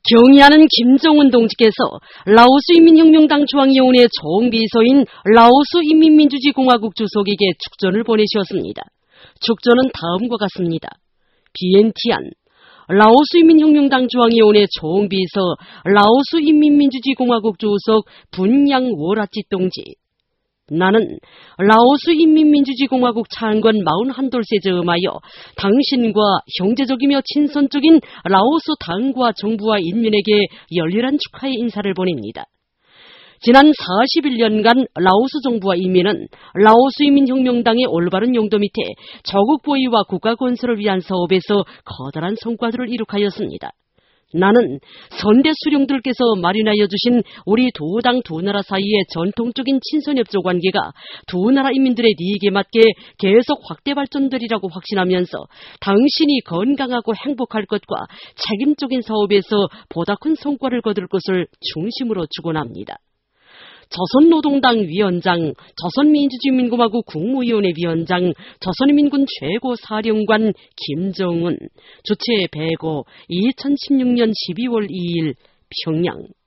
경의하는 김정은 동지께서 라오스 인민혁명당 중앙위원회 총비서인 라오스 인민민주주의공화국 주석에게 축전을 보내셨습니다. 축전은 다음과 같습니다. 비엔티안 라오스 인민혁명당 중앙위원회 총비서 라오스 인민민주주의공화국 주석 분양 워라찌 동지. 나는 라오스 인민민주주의공화국 창건 41돌세 즈음하여 당신과 형제적이며 친선적인 라오스 당과 정부와 인민에게 열렬한 축하의 인사를 보냅니다. 지난 41년간 라오스 정부와 인민은 라오스 인민혁명당의 올바른 용도 밑에 저국 보위와 국가 건설을 위한 사업에서 커다란 성과들을 이룩하였습니다. 나는 선대 수령들께서 마련하여 주신 우리 두 당 두 나라 사이의 전통적인 친선협조 관계가 두 나라 인민들의利益에 맞게 계속 확대 발전되리라고 확신하면서 당신이 건강하고 행복할 것과 책임적인 사업에서 보다 큰 성과를 거둘 것을 중심으로 축원합니다. 조선노동당 위원장, 조선민주주의민공화국 국무위원회 위원장, 조선인민군 최고사령관 김정은, 주최 배고 2016년 12월 2일 평양.